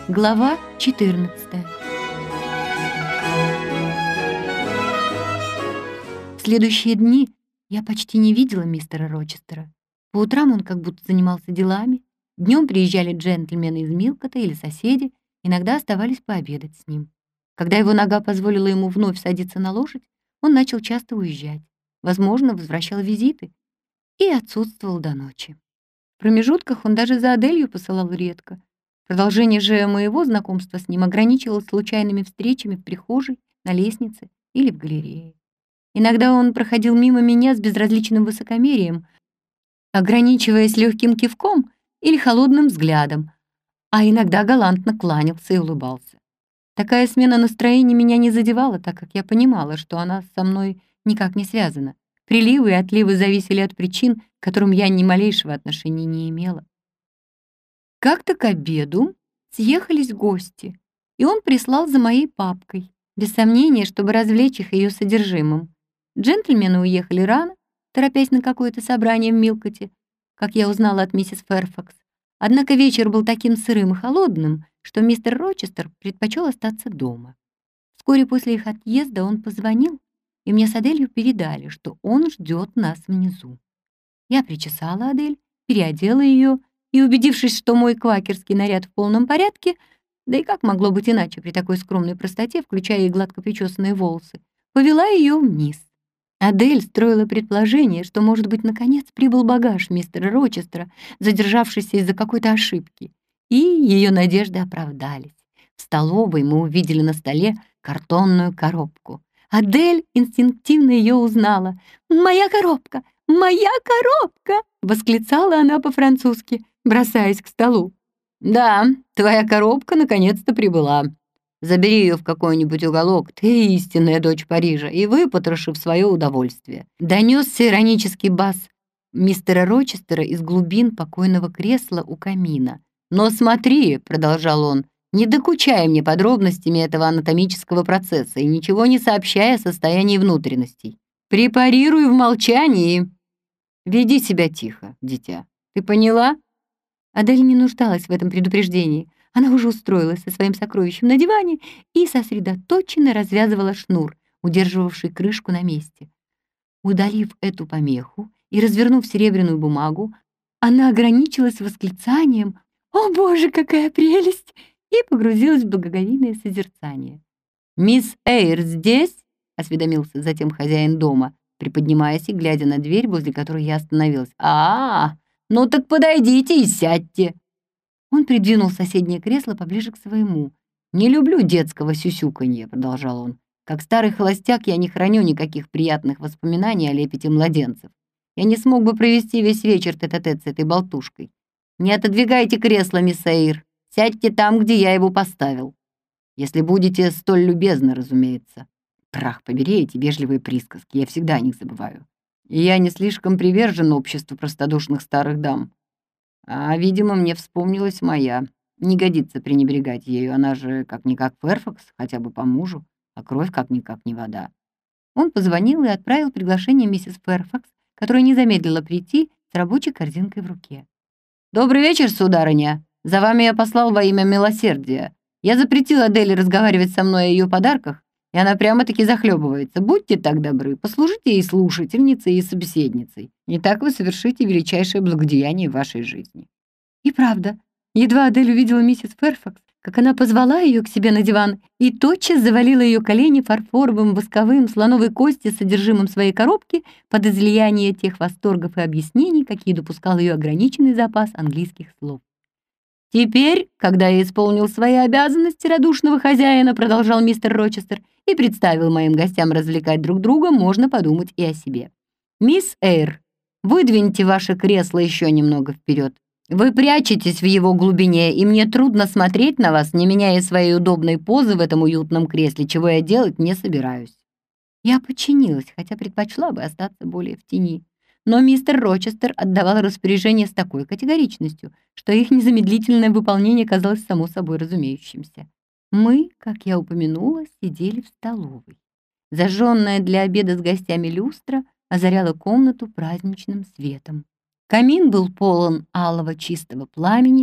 Глава 14. В следующие дни я почти не видела мистера Рочестера. По утрам он как будто занимался делами, днем приезжали джентльмены из Милкота или соседи, иногда оставались пообедать с ним. Когда его нога позволила ему вновь садиться на лошадь, он начал часто уезжать, возможно, возвращал визиты и отсутствовал до ночи. В промежутках он даже за Аделью посылал редко. Продолжение же моего знакомства с ним ограничивалось случайными встречами в прихожей, на лестнице или в галерее. Иногда он проходил мимо меня с безразличным высокомерием, ограничиваясь легким кивком или холодным взглядом, а иногда галантно кланялся и улыбался. Такая смена настроения меня не задевала, так как я понимала, что она со мной никак не связана. Приливы и отливы зависели от причин, к которым я ни малейшего отношения не имела. Как-то к обеду съехались гости, и он прислал за моей папкой, без сомнения, чтобы развлечь их ее содержимым. Джентльмены уехали рано, торопясь на какое-то собрание в Милкоте, как я узнала от миссис Фэрфакс. Однако вечер был таким сырым и холодным, что мистер Рочестер предпочел остаться дома. Вскоре после их отъезда он позвонил, и мне с Аделью передали, что он ждет нас внизу. Я причесала Адель, переодела ее и, убедившись, что мой квакерский наряд в полном порядке, да и как могло быть иначе при такой скромной простоте, включая и гладко причесанные волосы, повела ее вниз. Адель строила предположение, что, может быть, наконец прибыл багаж мистера Рочестера, задержавшийся из-за какой-то ошибки, и ее надежды оправдались. В столовой мы увидели на столе картонную коробку. Адель инстинктивно ее узнала. «Моя коробка! Моя коробка!» — восклицала она по-французски, бросаясь к столу. «Да, твоя коробка наконец-то прибыла. Забери ее в какой-нибудь уголок, ты истинная дочь Парижа, и выпотроши в свое удовольствие», — донесся иронический бас мистера Рочестера из глубин покойного кресла у камина. «Но смотри», — продолжал он, — «не докучай мне подробностями этого анатомического процесса и ничего не сообщай о состоянии внутренностей. Препарируй в молчании. Веди себя тихо, дитя. Ты поняла?» Адель не нуждалась в этом предупреждении. Она уже устроилась со своим сокровищем на диване и сосредоточенно развязывала шнур, удерживавший крышку на месте. Удалив эту помеху и развернув серебряную бумагу, она ограничилась восклицанием «О, Боже, какая прелесть!» и погрузилась в благоговейное созерцание. «Мисс Эйр здесь?» — осведомился затем хозяин дома, приподнимаясь и глядя на дверь, возле которой я остановилась. Ну так подойдите и сядьте». Он придвинул соседнее кресло поближе к своему. «Не люблю детского сюсюканья», — продолжал он. «Как старый холостяк я не храню никаких приятных воспоминаний о лепете младенцев. Я не смог бы провести весь вечер тет-а-тет с этой болтушкой. Не отодвигайте кресло, мисс Эйр. Сядьте там, где я его поставил. Если будете столь любезны, разумеется. Прах побери эти вежливые присказки, я всегда о них забываю. И я не слишком привержен обществу простодушных старых дам. А, видимо, мне вспомнилась моя. Не годится пренебрегать ею, она же как-никак Фэрфакс, хотя бы по мужу, а кровь как-никак не вода». Он позвонил и отправил приглашение миссис Фэрфакс, которая не замедлила прийти с рабочей корзинкой в руке. «Добрый вечер, сударыня. За вами я послал во имя милосердия. Я запретил Аделе разговаривать со мной о ее подарках, и она прямо-таки захлебывается. Будьте так добры, послужите ей слушательницей и собеседницей. Не так вы совершите величайшее благодеяние в вашей жизни». И правда, едва Адель увидела миссис Фэрфакс, как она позвала ее к себе на диван и тотчас завалила ее колени фарфоровым, восковым, слоновой кости с содержимым своей коробки под излияние тех восторгов и объяснений, какие допускал ее ограниченный запас английских слов. «Теперь, когда я исполнил свои обязанности радушного хозяина, продолжал мистер Рочестер, и представил моим гостям развлекать друг друга, можно подумать и о себе. Мисс Эйр, выдвиньте ваше кресло еще немного вперед. Вы прячетесь в его глубине, и мне трудно смотреть на вас, не меняя своей удобной позы в этом уютном кресле, чего я делать не собираюсь». Я подчинилась, хотя предпочла бы остаться более в тени. Но мистер Рочестер отдавал распоряжение с такой категоричностью, что их незамедлительное выполнение казалось само собой разумеющимся. Мы, как я упомянула, сидели в столовой. Зажженная для обеда с гостями люстра озаряла комнату праздничным светом. Камин был полон алого чистого пламени,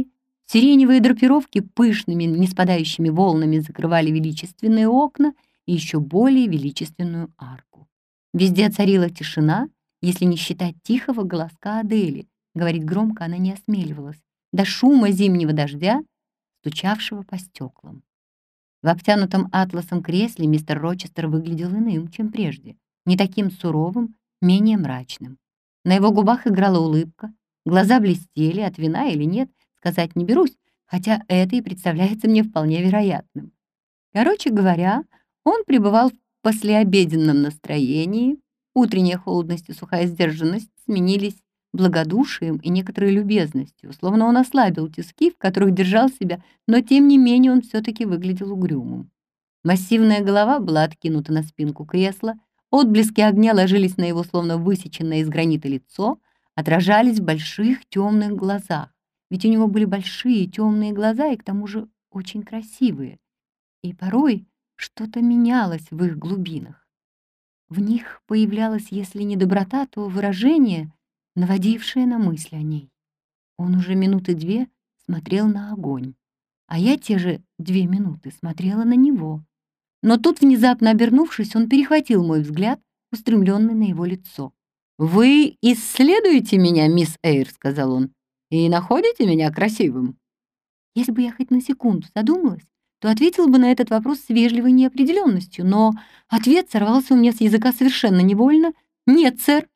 Сиреневые драпировки пышными, неспадающими волнами закрывали величественные окна и еще более величественную арку. Везде царила тишина, если не считать тихого голоска Адели. Говорить громко она не осмеливалась, до шума зимнего дождя, стучавшего по стеклам. В обтянутом атласом кресле мистер Рочестер выглядел иным, чем прежде, не таким суровым, менее мрачным. На его губах играла улыбка, глаза блестели, от вина или нет, сказать не берусь, хотя это и представляется мне вполне вероятным. Короче говоря, он пребывал в послеобеденном настроении, утренняя холодность и сухая сдержанность сменились благодушием и некоторой любезностью, словно он ослабил тиски, в которых держал себя, но тем не менее он все-таки выглядел угрюмым. Массивная голова была откинута на спинку кресла, отблески огня ложились на его словно высеченное из гранита лицо, отражались в больших темных глазах, ведь у него были большие темные глаза и к тому же очень красивые, и порой что-то менялось в их глубинах. В них появлялась, если не доброта, то выражение, наводившее на мысли о ней. Он уже минуты 2 смотрел на огонь, а я те же 2 минуты смотрела на него. Но тут, внезапно обернувшись, он перехватил мой взгляд, устремленный на его лицо. «Вы исследуете меня, мисс Эйр», — сказал он, — «и находите меня красивым?» Если бы я хоть на секунду задумалась, то ответила бы на этот вопрос с вежливой неопределенностью, но ответ сорвался у меня с языка совершенно невольно. «Нет, сэр».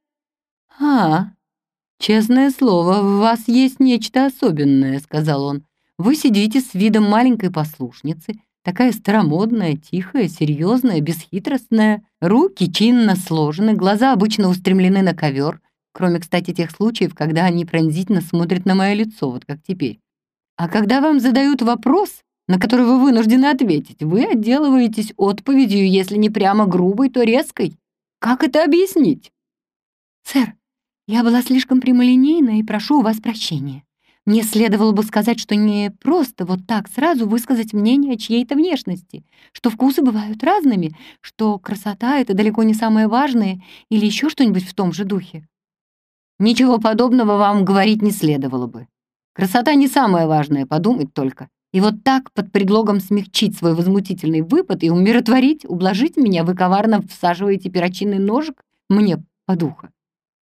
«А, честное слово, в вас есть нечто особенное», — сказал он. «Вы сидите с видом маленькой послушницы, такая старомодная, тихая, серьезная, бесхитростная, руки чинно сложены, глаза обычно устремлены на ковер, кроме, кстати, тех случаев, когда они пронзительно смотрят на мое лицо, вот как теперь. А когда вам задают вопрос, на который вы вынуждены ответить, вы отделываетесь отповедью, если не прямо грубой, то резкой. Как это объяснить?» «Сэр, я была слишком прямолинейна и прошу у вас прощения. Мне следовало бы сказать, что не просто вот так сразу высказать мнение о чьей-то внешности, что вкусы бывают разными, что красота — это далеко не самое важное или еще что-нибудь в том же духе». «Ничего подобного вам говорить не следовало бы. Красота не самое важное, подумать только. И вот так, под предлогом смягчить свой возмутительный выпад и умиротворить, ублажить меня, вы коварно всаживаете перочинный ножик мне под ухо.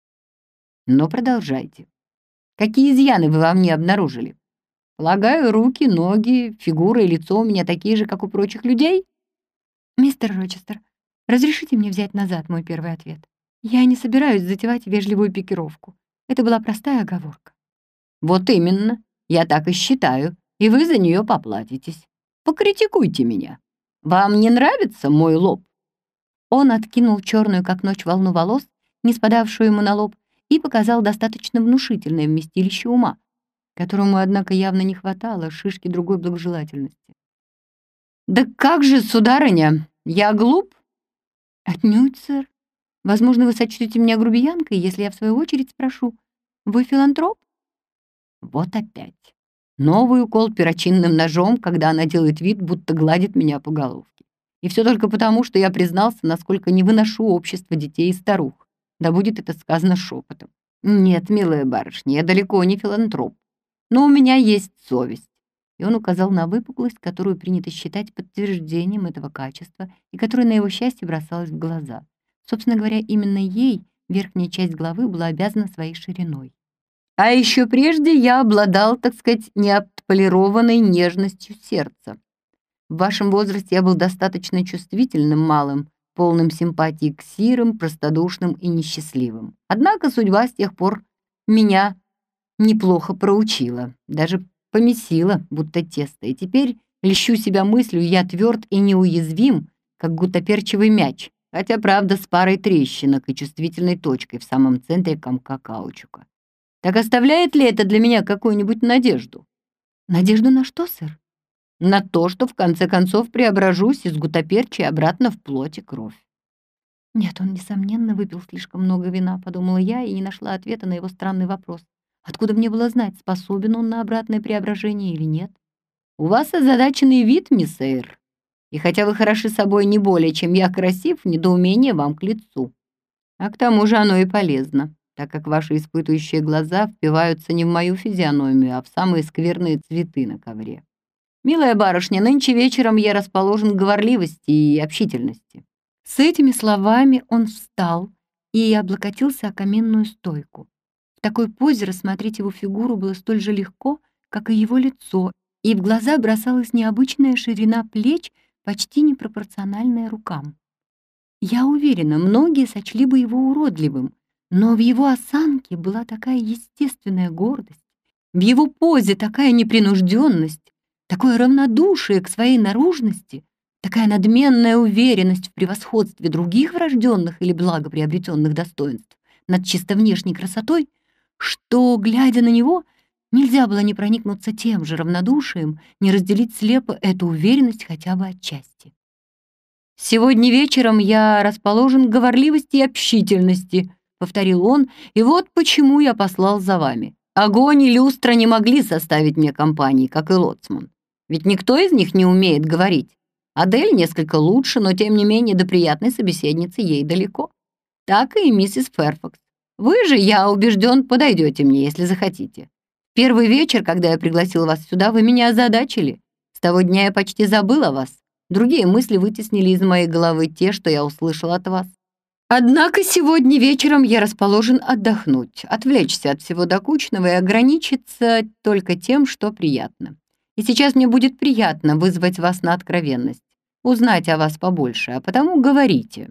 Но продолжайте. Какие изъяны вы во мне обнаружили? Полагаю, руки, ноги, фигура и лицо у меня такие же, как у прочих людей?» «Мистер Рочестер, разрешите мне взять назад мой первый ответ? Я не собираюсь затевать вежливую пикировку. Это была простая оговорка». «Вот именно. Я так и считаю. И вы за нее поплатитесь. Покритикуйте меня. Вам не нравится мой лоб?» Он откинул черную, как ночь, волну волос, не спадавшую ему на лоб, и показал достаточно внушительное вместилище ума, которому, однако, явно не хватало шишки другой благожелательности. «Да как же, сударыня, я глуп?» «Отнюдь, сэр. Возможно, вы сочтете меня грубиянкой, если я в свою очередь спрошу, вы филантроп?» Вот опять. Новый укол перочинным ножом, когда она делает вид, будто гладит меня по головке. И все только потому, что я признался, насколько не выношу общество детей и старух. Да будет это сказано шепотом. Нет, милая барышня, я далеко не филантроп. Но у меня есть совесть. И он указал на выпуклость, которую принято считать подтверждением этого качества и которая, на его счастье, бросалась в глаза. Собственно говоря, именно ей верхняя часть головы была обязана своей шириной. А еще прежде я обладал, так сказать, неотполированной нежностью сердца. В вашем возрасте я был достаточно чувствительным малым, полным симпатии к сирым, простодушным и несчастливым. Однако судьба с тех пор меня неплохо проучила, даже помесила, будто тесто, и теперь льщу себя мыслью, я тверд и неуязвим, как гутоперчивый мяч, хотя, правда, с парой трещинок и чувствительной точкой в самом центре комка каучука. Так оставляет ли это для меня какую-нибудь надежду? «Надежду на что, сэр?» На то, что в конце концов преображусь из гутоперчи обратно в плоть и кровь. «Нет, он, несомненно, выпил слишком много вина», — подумала я и не нашла ответа на его странный вопрос. Откуда мне было знать, способен он на обратное преображение или нет? У вас озадаченный вид, мисс Эйр. И хотя вы хороши собой не более, чем я красив, недоумение вам к лицу. А к тому же оно и полезно. так как ваши испытывающие глаза впиваются не в мою физиономию, а в самые скверные цветы на ковре. Милая барышня, нынче вечером я расположен к говорливости и общительности». С этими словами он встал и облокотился о каменную стойку. В такой позе рассмотреть его фигуру было столь же легко, как и его лицо, и в глаза бросалась необычная ширина плеч, почти непропорциональная рукам. Я уверена, многие сочли бы его уродливым, но в его осанке была такая естественная гордость, в его позе такая непринужденность, такое равнодушие к своей наружности, такая надменная уверенность в превосходстве других врожденных или благоприобретенных достоинств над чисто внешней красотой, что, глядя на него, нельзя было не проникнуться тем же равнодушием, не разделить слепо эту уверенность хотя бы отчасти. «Сегодня вечером я расположен к говорливости и общительности», — повторил он, «и вот почему я послал за вами. Огонь и люстра не могли составить мне компании, как и лоцман. Ведь никто из них не умеет говорить. Адель несколько лучше, но тем не менее до приятной собеседницы ей далеко. Так и миссис Ферфакс. Вы же, я убежден, подойдете мне, если захотите. Первый вечер, когда я пригласил вас сюда, вы меня озадачили. С того дня я почти забыл о вас. Другие мысли вытеснили из моей головы те, что я услышал от вас. Однако сегодня вечером я расположен отдохнуть, отвлечься от всего докучного и ограничиться только тем, что приятно. И сейчас мне будет приятно вызвать вас на откровенность, узнать о вас побольше, а потому говорите».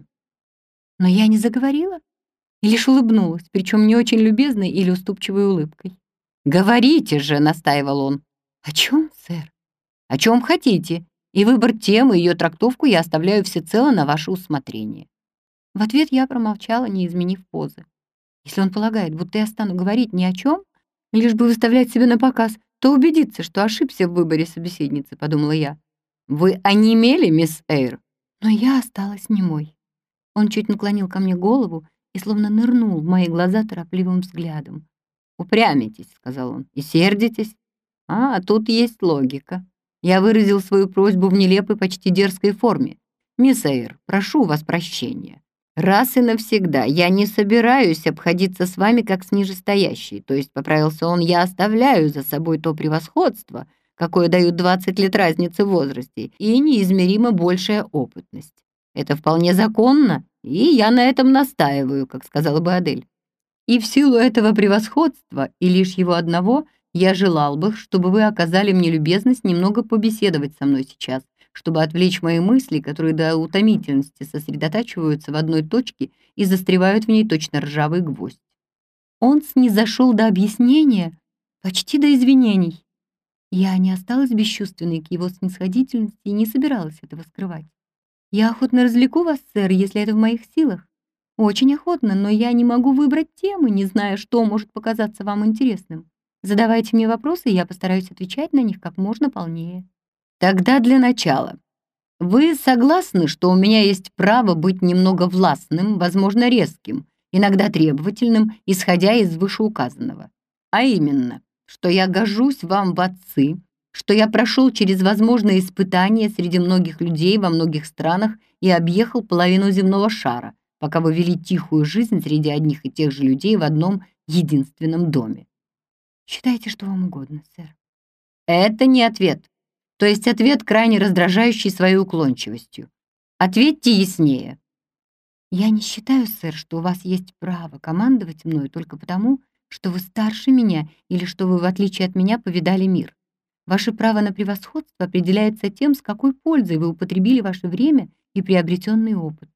Но я не заговорила и лишь улыбнулась, причем не очень любезной или уступчивой улыбкой. «Говорите же», — настаивал он. «О чем, сэр?» «О чем хотите, и выбор темы и ее трактовку я оставляю всецело на ваше усмотрение». В ответ я промолчала, не изменив позы. Если он полагает, будто я стану говорить ни о чем, лишь бы выставлять себя на показ, то убедиться, что ошибся в выборе собеседницы, подумала я. «Вы онемели, мисс Эйр?» Но я осталась немой. Он чуть наклонил ко мне голову и словно нырнул в мои глаза торопливым взглядом. «Упрямитесь», — сказал он, — «и сердитесь? А, тут есть логика. Я выразил свою просьбу в нелепой, почти дерзкой форме. Мисс Эйр, прошу вас прощения. Раз и навсегда я не собираюсь обходиться с вами как с нижестоящей, то есть, поправился он, я оставляю за собой то превосходство, какое дают 20 лет разницы в возрасте, и неизмеримо большая опытность. Это вполне законно, и я на этом настаиваю, как сказала бы Адель. И в силу этого превосходства, и лишь его одного, я желал бы, чтобы вы оказали мне любезность немного побеседовать со мной сейчас, чтобы отвлечь мои мысли, которые до утомительности сосредотачиваются в одной точке и застревают в ней точно ржавый гвоздь. Он снизошел до объяснения, почти до извинений. Я не осталась бесчувственной к его снисходительности и не собиралась этого скрывать. «Я охотно развлеку вас, сэр, если это в моих силах. Очень охотно, но я не могу выбрать темы, не зная, что может показаться вам интересным. Задавайте мне вопросы, и я постараюсь отвечать на них как можно полнее». Тогда для начала. Вы согласны, что у меня есть право быть немного властным, возможно, резким, иногда требовательным, исходя из вышеуказанного? А именно, что я гожусь вам в отцы, что я прошел через возможные испытания среди многих людей во многих странах и объехал половину земного шара, пока вы вели тихую жизнь среди одних и тех же людей в одном единственном доме. Считайте, что вам угодно, сэр. Это не ответ. То есть ответ, крайне раздражающий своей уклончивостью. Ответьте яснее. Я не считаю, сэр, что у вас есть право командовать мною только потому, что вы старше меня или что вы, в отличие от меня, повидали мир. Ваше право на превосходство определяется тем, с какой пользой вы употребили ваше время и приобретенный опыт.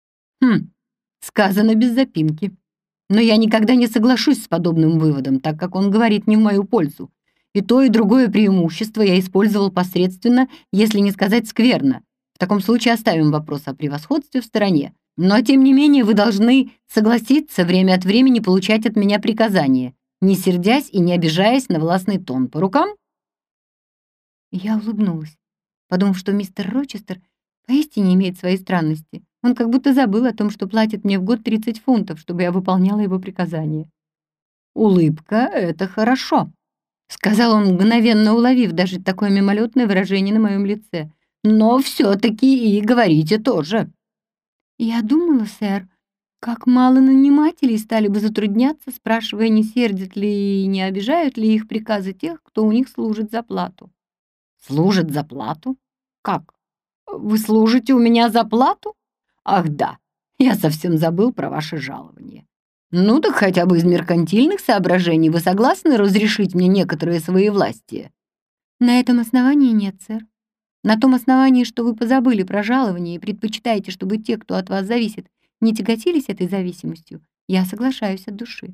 Сказано без запинки. Но я никогда не соглашусь с подобным выводом, так как он говорит не в мою пользу. И то, и другое преимущество я использовал посредственно, если не сказать скверно. В таком случае оставим вопрос о превосходстве в стороне. Но, тем не менее, вы должны согласиться время от времени получать от меня приказания, не сердясь и не обижаясь на властный тон. По рукам? Я улыбнулась, подумав, что мистер Рочестер поистине имеет свои странности. Он как будто забыл о том, что платит мне в год 30 фунтов, чтобы я выполняла его приказания. «Улыбка — это хорошо», — сказал он, мгновенно уловив даже такое мимолетное выражение на моем лице. «Но все-таки и говорите тоже». «Я думала, сэр, Как мало нанимателей стали бы затрудняться, спрашивая, не сердят ли и не обижают ли их приказы тех, кто у них служит за плату. Служит за плату? Как? Вы служите у меня за плату? Ах да, я совсем забыл про ваше жалование. Ну так хотя бы из меркантильных соображений вы согласны разрешить мне некоторые своевластия? На этом основании нет, сэр. На том основании, что вы позабыли про жалование и предпочитаете, чтобы те, кто от вас зависит, не тяготились этой зависимостью, я соглашаюсь от души.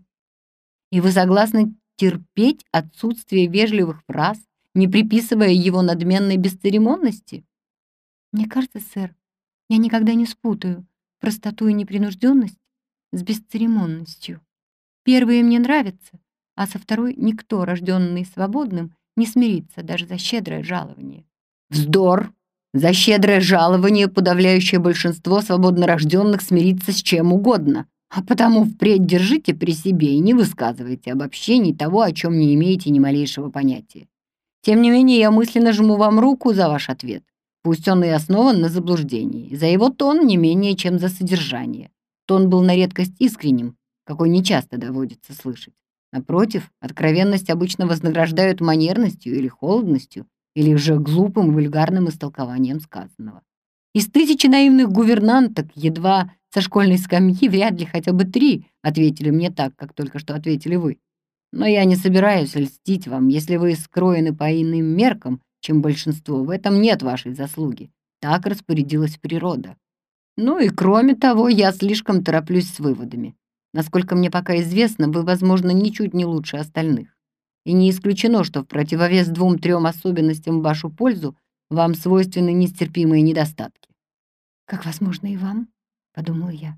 И вы согласны терпеть отсутствие вежливых фраз, не приписывая его надменной бесцеремонности? Мне кажется, сэр, я никогда не спутаю простоту и непринужденность с бесцеремонностью. Первые мне нравятся, а со второй никто, рожденный свободным, не смирится даже за щедрое жалование. Вздор! За щедрое жалование подавляющее большинство свободнорожденных смирится с чем угодно, а потому впредь держите при себе и не высказывайте обобщений того, о чем не имеете ни малейшего понятия. Тем не менее, я мысленно жму вам руку за ваш ответ. Пусть он и основан на заблуждении. За его тон не менее, чем за содержание. Тон был на редкость искренним, какой нечасто доводится слышать. Напротив, откровенность обычно вознаграждают манерностью или холодностью, или же глупым вульгарным истолкованием сказанного. Из 1000 наивных гувернанток едва со школьной скамьи вряд ли хотя бы 3 ответили мне так, как только что ответили вы. Но я не собираюсь льстить вам, если вы скроены по иным меркам, чем большинство. В этом нет вашей заслуги. Так распорядилась природа. Ну и кроме того, я слишком тороплюсь с выводами. Насколько мне пока известно, вы, возможно, ничуть не лучше остальных. И не исключено, что в противовес 2-3 особенностям в вашу пользу вам свойственны нестерпимые недостатки. «Как возможно и вам?» — подумала я.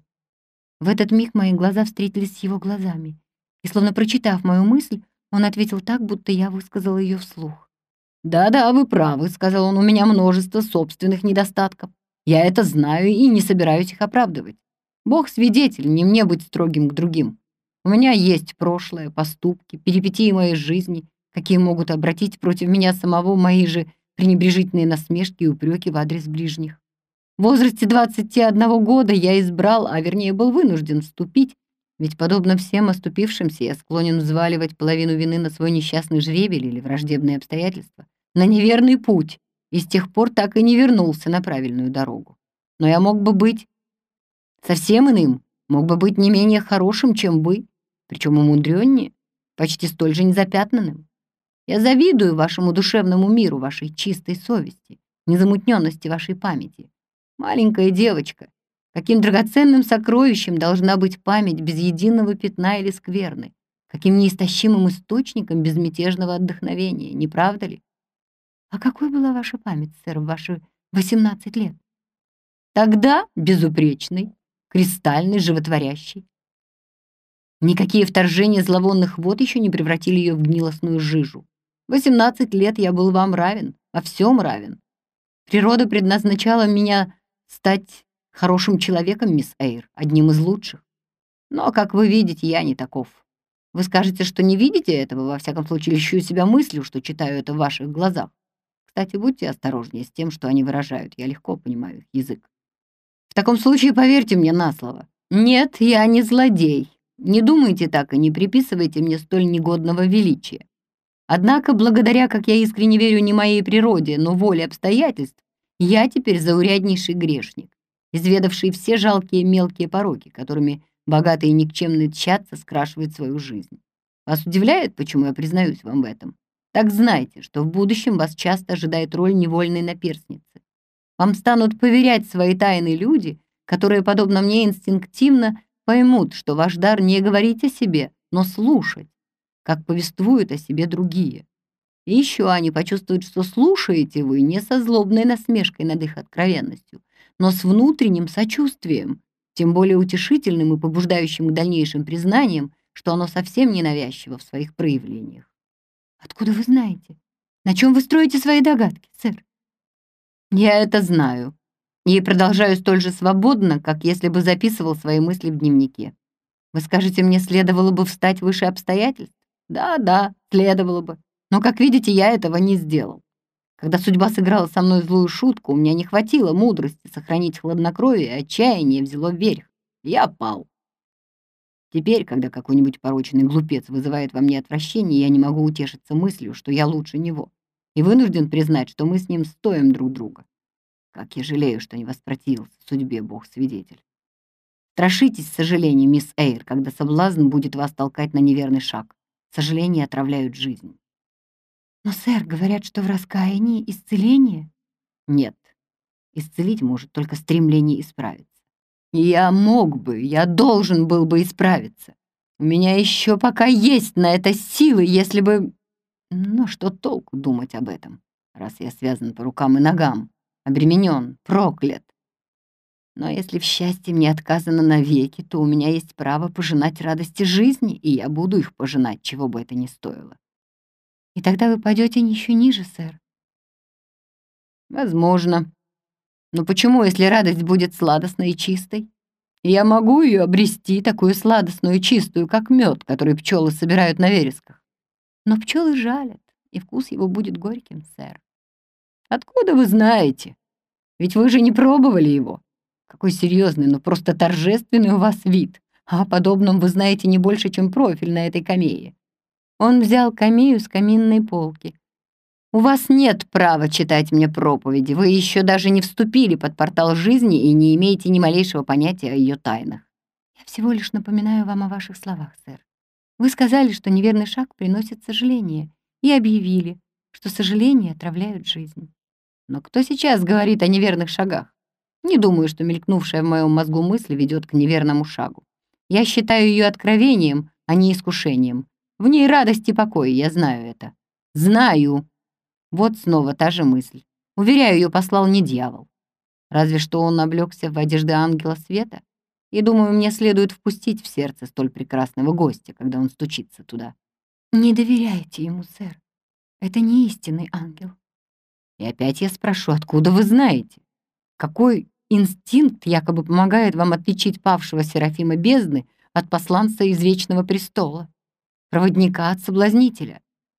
В этот миг мои глаза встретились с его глазами, и, словно прочитав мою мысль, он ответил так, будто я высказала ее вслух. «Да-да, вы правы», — сказал он, — «у меня множество собственных недостатков. Я это знаю и не собираюсь их оправдывать. Бог свидетель, не мне быть строгим к другим. У меня есть прошлое, поступки, перипетии моей жизни, какие могут обратить против меня самого мои же пренебрежительные насмешки и упреки в адрес ближних. В возрасте 21 года я избрал, а вернее был вынужден вступить, ведь, подобно всем оступившимся, я склонен взваливать половину вины на свой несчастный жребий или враждебные обстоятельства, на неверный путь, и с тех пор так и не вернулся на правильную дорогу. Но я мог бы быть совсем иным, мог бы быть не менее хорошим, чем вы, причем умудреннее, почти столь же незапятнанным. Я завидую вашему душевному миру, вашей чистой совести, незамутненности вашей памяти. Маленькая девочка, каким драгоценным сокровищем должна быть память без единого пятна или скверны, каким неистощимым источником безмятежного отдохновения, не правда ли? «А какой была ваша память, сэр, в ваши 18 лет?» Тогда безупречный, кристальный, животворящий. Никакие вторжения зловонных вод еще не превратили ее в гнилостную жижу. 18 лет я был вам равен, во всем равен. Природа предназначала меня стать хорошим человеком, мисс Эйр, одним из лучших. Но, как вы видите, я не таков. Вы скажете, что не видите этого, во всяком случае, льщу себя мыслью, что читаю это в ваших глазах. Кстати, будьте осторожнее с тем, что они выражают, я легко понимаю их язык. В таком случае поверьте мне на слово. Нет, я не злодей. Не думайте так и не приписывайте мне столь негодного величия. Однако, благодаря, как я искренне верю, не моей природе, но воле обстоятельств, я теперь зауряднейший грешник, изведавший все жалкие мелкие пороки, которыми богатые и никчемные тщатся скрашивать свою жизнь. Вас удивляет, почему я признаюсь вам в этом? Так знайте, что в будущем вас часто ожидает роль невольной наперсницы. Вам станут поверять свои тайны люди, которые, подобно мне, инстинктивно поймут, что ваш дар не говорить о себе, но слушать, как повествуют о себе другие. И еще они почувствуют, что слушаете вы не со злобной насмешкой над их откровенностью, но с внутренним сочувствием, тем более утешительным и побуждающим к дальнейшим признаниям, что оно совсем не навязчиво в своих проявлениях. «Откуда вы знаете? На чем вы строите свои догадки, сэр?» Я это знаю. И продолжаю столь же свободно, как если бы записывал свои мысли в дневнике. Вы скажете, мне следовало бы встать выше обстоятельств? Да, следовало бы. Но, как видите, я этого не сделал. Когда судьба сыграла со мной злую шутку, у меня не хватило мудрости сохранить хладнокровие, и отчаяние взяло вверх. Я пал. Теперь, когда какой-нибудь порочный глупец вызывает во мне отвращение, я не могу утешиться мыслью, что я лучше него, и вынужден признать, что мы с ним стоим друг друга. Как я жалею, что не воспротивился судьбе, Бог-свидетель. Страшитесь сожалений, мисс Эйр, когда соблазн будет вас толкать на неверный шаг. Сожаления отравляют жизнь. Но, сэр, говорят, что в раскаянии исцеление. Нет, исцелить может только стремление исправиться. Я мог бы, я должен был бы исправиться. У меня еще пока есть на это силы, если бы... Но что толку думать об этом, раз я связан по рукам и ногам, обременен, проклят? Но если в счастье мне отказано навеки, то у меня есть право пожинать радости жизни, и я буду их пожинать, чего бы это ни стоило. И тогда вы пойдете еще ниже, сэр. Возможно. Но почему, если радость будет сладостной и чистой? Я могу ее обрести, такую сладостную и чистую, как мед, который пчелы собирают на вересках. Но пчелы жалят, и вкус его будет горьким, сэр. Откуда вы знаете? Ведь вы же не пробовали его. Какой серьезный, но просто торжественный у вас вид. А о подобном вы знаете не больше, чем профиль на этой камее. Он взял камею с каминной полки. У вас нет права читать мне проповеди. Вы еще даже не вступили под портал жизни и не имеете ни малейшего понятия о ее тайнах. Я всего лишь напоминаю вам о ваших словах, сэр. Вы сказали, что неверный шаг приносит сожаление, и объявили, что сожаления отравляют жизнь. Но кто сейчас говорит о неверных шагах? Не думаю, что мелькнувшая в моем мозгу мысль ведет к неверному шагу. Я считаю ее откровением, а не искушением. В ней радость и покой, я знаю это. Знаю. Вот снова та же мысль. Уверяю, ее послал не дьявол. Разве что он облегся в одежды ангела света. И думаю, мне следует впустить в сердце столь прекрасного гостя, когда он стучится туда. Не доверяйте ему, сэр. Это не истинный ангел. И опять я спрошу, откуда вы знаете? Какой инстинкт якобы помогает вам отличить павшего Серафима бездны от посланца из Вечного престола, проводника от соблазнителя?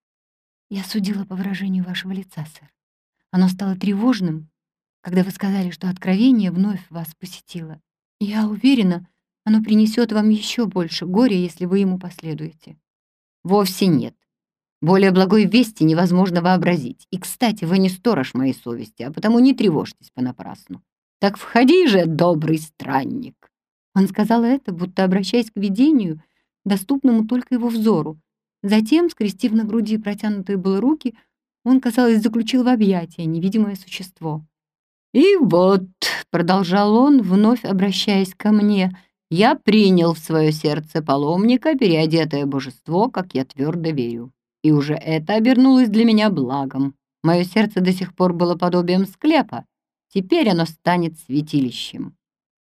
Я судила по выражению вашего лица, сэр. Оно стало тревожным, когда вы сказали, что откровение вновь вас посетило. Я уверена, оно принесет вам еще больше горя, если вы ему последуете. Вовсе нет. Более благой вести невозможно вообразить. И, кстати, вы не сторож моей совести, а потому не тревожьтесь понапрасну. Так входи же, добрый странник. Он сказал это, будто обращаясь к видению, доступному только его взору. Затем, скрестив на груди протянутые было руки, он, казалось, заключил в объятия невидимое существо. «И вот», — продолжал он, вновь обращаясь ко мне, «я принял в свое сердце паломника, переодетое божество, как я твердо верю. И уже это обернулось для меня благом. Мое сердце до сих пор было подобием склепа. Теперь оно станет святилищем».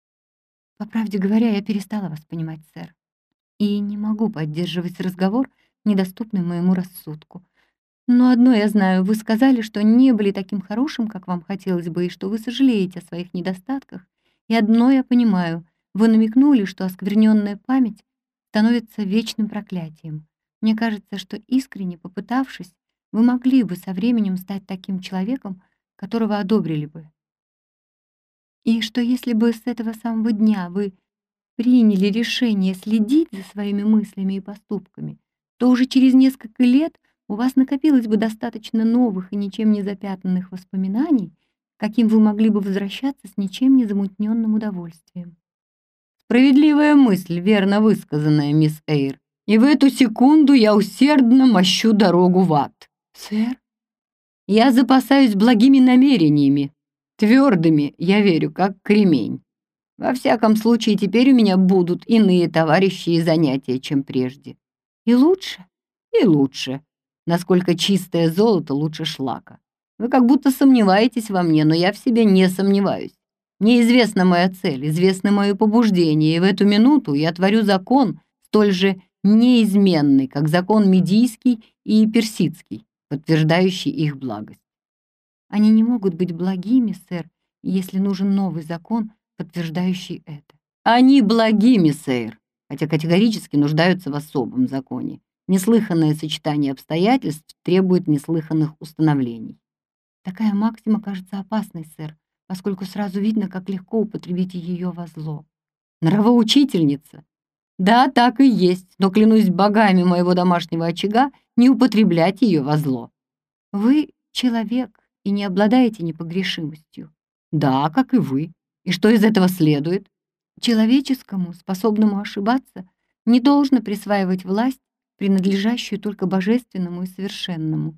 По правде говоря, я перестала вас понимать, сэр. И не могу поддерживать разговор, недоступный моему рассудку. Но одно я знаю, вы сказали, что не были таким хорошим, как вам хотелось бы, и что вы сожалеете о своих недостатках. И одно я понимаю, вы намекнули, что оскверненная память становится вечным проклятием. Мне кажется, что искренне попытавшись, вы могли бы со временем стать таким человеком, которого одобрили бы. И что если бы с этого самого дня вы приняли решение следить за своими мыслями и поступками, то уже через несколько лет у вас накопилось бы достаточно новых и ничем не запятнанных воспоминаний, каким вы могли бы возвращаться с ничем не замутненным удовольствием. Справедливая мысль, верно высказанная, мисс Эйр. И в эту секунду я усердно мощу дорогу в ад. Сэр? Я запасаюсь благими намерениями, твердыми, я верю, как кремень. Во всяком случае, теперь у меня будут иные товарищи и занятия, чем прежде. И лучше? И лучше. Насколько чистое золото лучше шлака. Вы как будто сомневаетесь во мне, но я в себе не сомневаюсь. Неизвестна моя цель, известны мои побуждения, и в эту минуту я творю закон, столь же неизменный, как закон медийский и персидский, подтверждающий их благость. Они не могут быть благими, сэр, если нужен новый закон, подтверждающий это. Они благими, сэр, хотя категорически нуждаются в особом законе. Неслыханное сочетание обстоятельств требует неслыханных установлений. Такая максима кажется опасной, сэр, поскольку сразу видно, как легко употребить ее во зло. Нравоучительница. Да, так и есть, но клянусь богами моего домашнего очага не употреблять ее во зло. Вы человек и не обладаете непогрешимостью. Да, как и вы. И что из этого следует? Человеческому, способному ошибаться, не должно присваивать власть, принадлежащую только божественному и совершенному.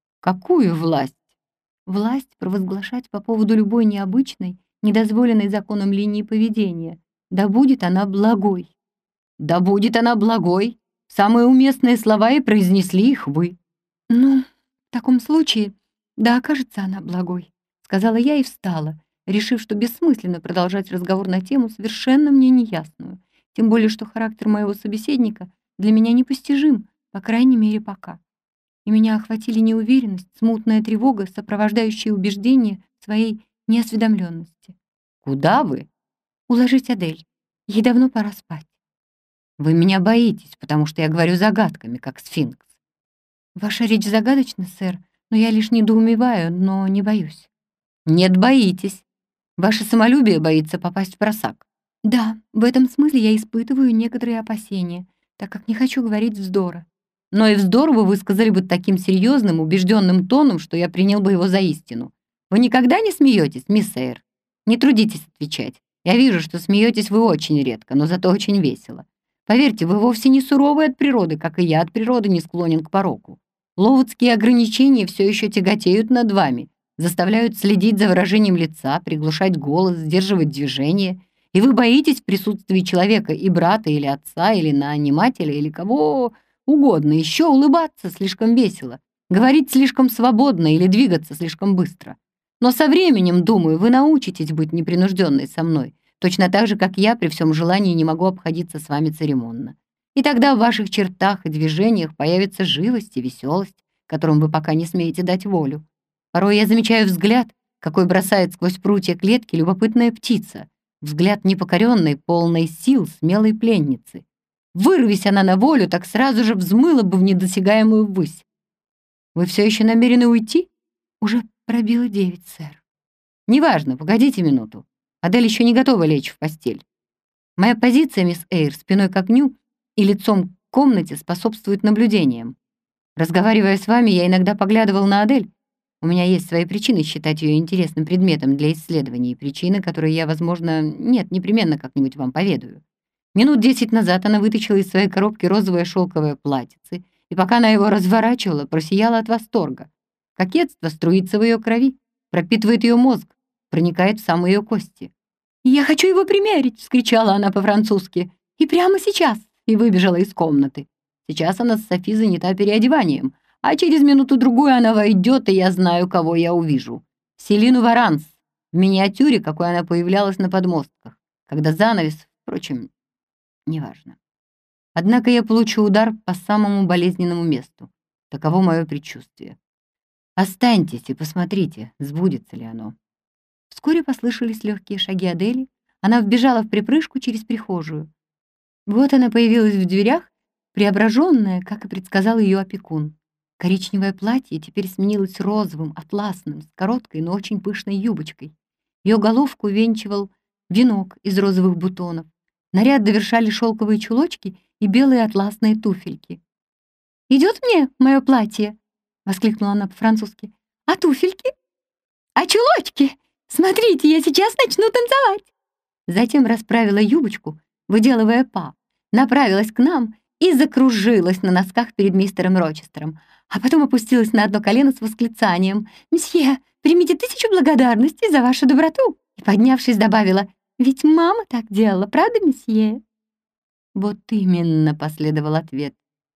Какую власть? Власть провозглашать по поводу любой необычной, недозволенной законом линии поведения. Да будет она благой. Да будет она благой. Самые уместные слова и произнесли их вы. Ну, в таком случае, да окажется она благой, сказала я и встала, решив, что бессмысленно продолжать разговор на тему, совершенно мне неясную. Тем более, что характер моего собеседника для меня непостижим, по крайней мере, пока. И меня охватили неуверенность, смутная тревога, сопровождающая убеждение в своей неосведомленности. Куда вы? Уложить Адель. Ей давно пора спать. Вы меня боитесь, потому что я говорю загадками, как сфинкс. Ваша речь загадочна, сэр, но я лишь недоумеваю, но не боюсь. Нет, боитесь. Ваше самолюбие боится попасть в просак. Да, в этом смысле я испытываю некоторые опасения, так как не хочу говорить вздора. Но и вздор вы высказали бы таким серьезным, убежденным тоном, что я принял бы его за истину. Вы никогда не смеетесь, мисс Эйр? Не трудитесь отвечать. Я вижу, что смеетесь вы очень редко, но зато очень весело. Поверьте, вы вовсе не суровы от природы, как и я от природы не склонен к пороку. Ловудские ограничения все еще тяготеют над вами, заставляют следить за выражением лица, приглушать голос, сдерживать движение, и вы боитесь в присутствии человека и брата, или отца, или нанимателя, или кого угодно еще улыбаться слишком весело, говорить слишком свободно или двигаться слишком быстро. Но со временем, думаю, вы научитесь быть непринужденной со мной, точно так же, как я при всем желании не могу обходиться с вами церемонно. И тогда в ваших чертах и движениях появится живость и веселость, которым вы пока не смеете дать волю. Порой я замечаю взгляд, какой бросает сквозь прутья клетки любопытная птица, взгляд непокоренной, полной сил, смелой пленницы. Вырвись она на волю, так сразу же взмыла бы в недосягаемую ввысь. Вы все еще намерены уйти? Уже пробило 9, сэр. Неважно, погодите минуту. Адель еще не готова лечь в постель. Моя позиция, мисс Эйр, спиной к огню и лицом к комнате способствует наблюдениям. Разговаривая с вами, я иногда поглядывал на Адель. У меня есть свои причины считать ее интересным предметом для исследований, причины, которые я, возможно, непременно как-нибудь вам поведаю. Минут 10 назад она вытащила из своей коробки розовое шелковое платьице, и пока она его разворачивала, просияла от восторга. Кокетство струится в ее крови, пропитывает ее мозг, проникает в самые ее кости. «Я хочу его примерить!» — вскричала она по-французски. «И прямо сейчас!» — и выбежала из комнаты. Сейчас она с Софи занята переодеванием, а через минуту-другую она войдет, и я знаю, кого я увижу. Селину Варанс, в миниатюре, какой она появлялась на подмостках, когда занавес, впрочем, неважно. Однако я получу удар по самому болезненному месту. Таково мое предчувствие. Останьтесь и посмотрите, сбудется ли оно. Вскоре послышались легкие шаги Адели. Она вбежала в припрыжку через прихожую. Вот она появилась в дверях, преображенная, как и предсказал ее опекун. Коричневое платье теперь сменилось розовым, атласным, с короткой, но очень пышной юбочкой. Ее головку венчивал венок из розовых бутонов. Наряд довершали шелковые чулочки и белые атласные туфельки. «Идет мне мое платье?» — воскликнула она по-французски. «А туфельки? А чулочки? Смотрите, я сейчас начну танцевать!» Затем расправила юбочку, выделывая па, направилась к нам и закружилась на носках перед мистером Рочестером, а потом опустилась на одно колено с восклицанием: «Месье, примите 1000 благодарностей за вашу доброту!» И, поднявшись, добавила: «Ведь мама так делала, правда, месье?» «Вот именно», — последовал ответ.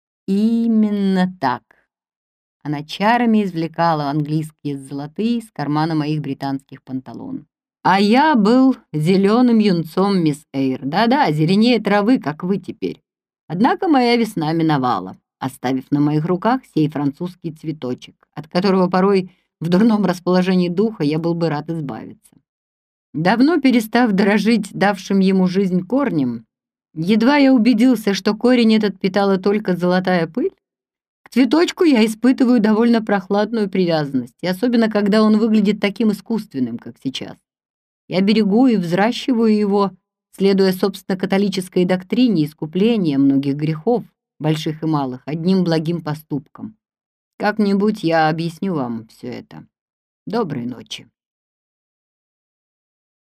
«Именно так». Она чарами извлекала английские золотые из кармана моих британских панталон. А я был зеленым юнцом, мисс Эйр. Да-да, зеленее травы, как вы теперь. Однако моя весна миновала, оставив на моих руках сей французский цветочек, от которого порой в дурном расположении духа я был бы рад избавиться. Давно перестав дорожить давшим ему жизнь корнем, едва я убедился, что корень этот питала только золотая пыль, к цветочку я испытываю довольно прохладную привязанность, и особенно когда он выглядит таким искусственным, как сейчас. Я берегу и взращиваю его следуя, собственно, католической доктрине искупления многих грехов, больших и малых, одним благим поступком. Как-нибудь я объясню вам все это. Доброй ночи.